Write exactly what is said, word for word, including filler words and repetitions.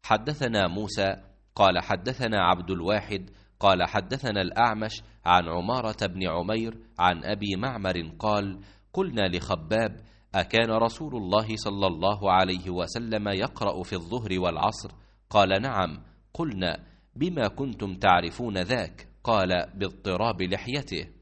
حدثنا موسى قال حدثنا عبد الواحد قال حدثنا الأعمش عن عمارة بن عمير عن أبي معمر قال قلنا لخباب أكان رسول الله صلى الله عليه وسلم يقرأ في الظهر والعصر؟ قال نعم. قلنا بما كنتم تعرفون ذاك؟ قال باضطراب لحيته.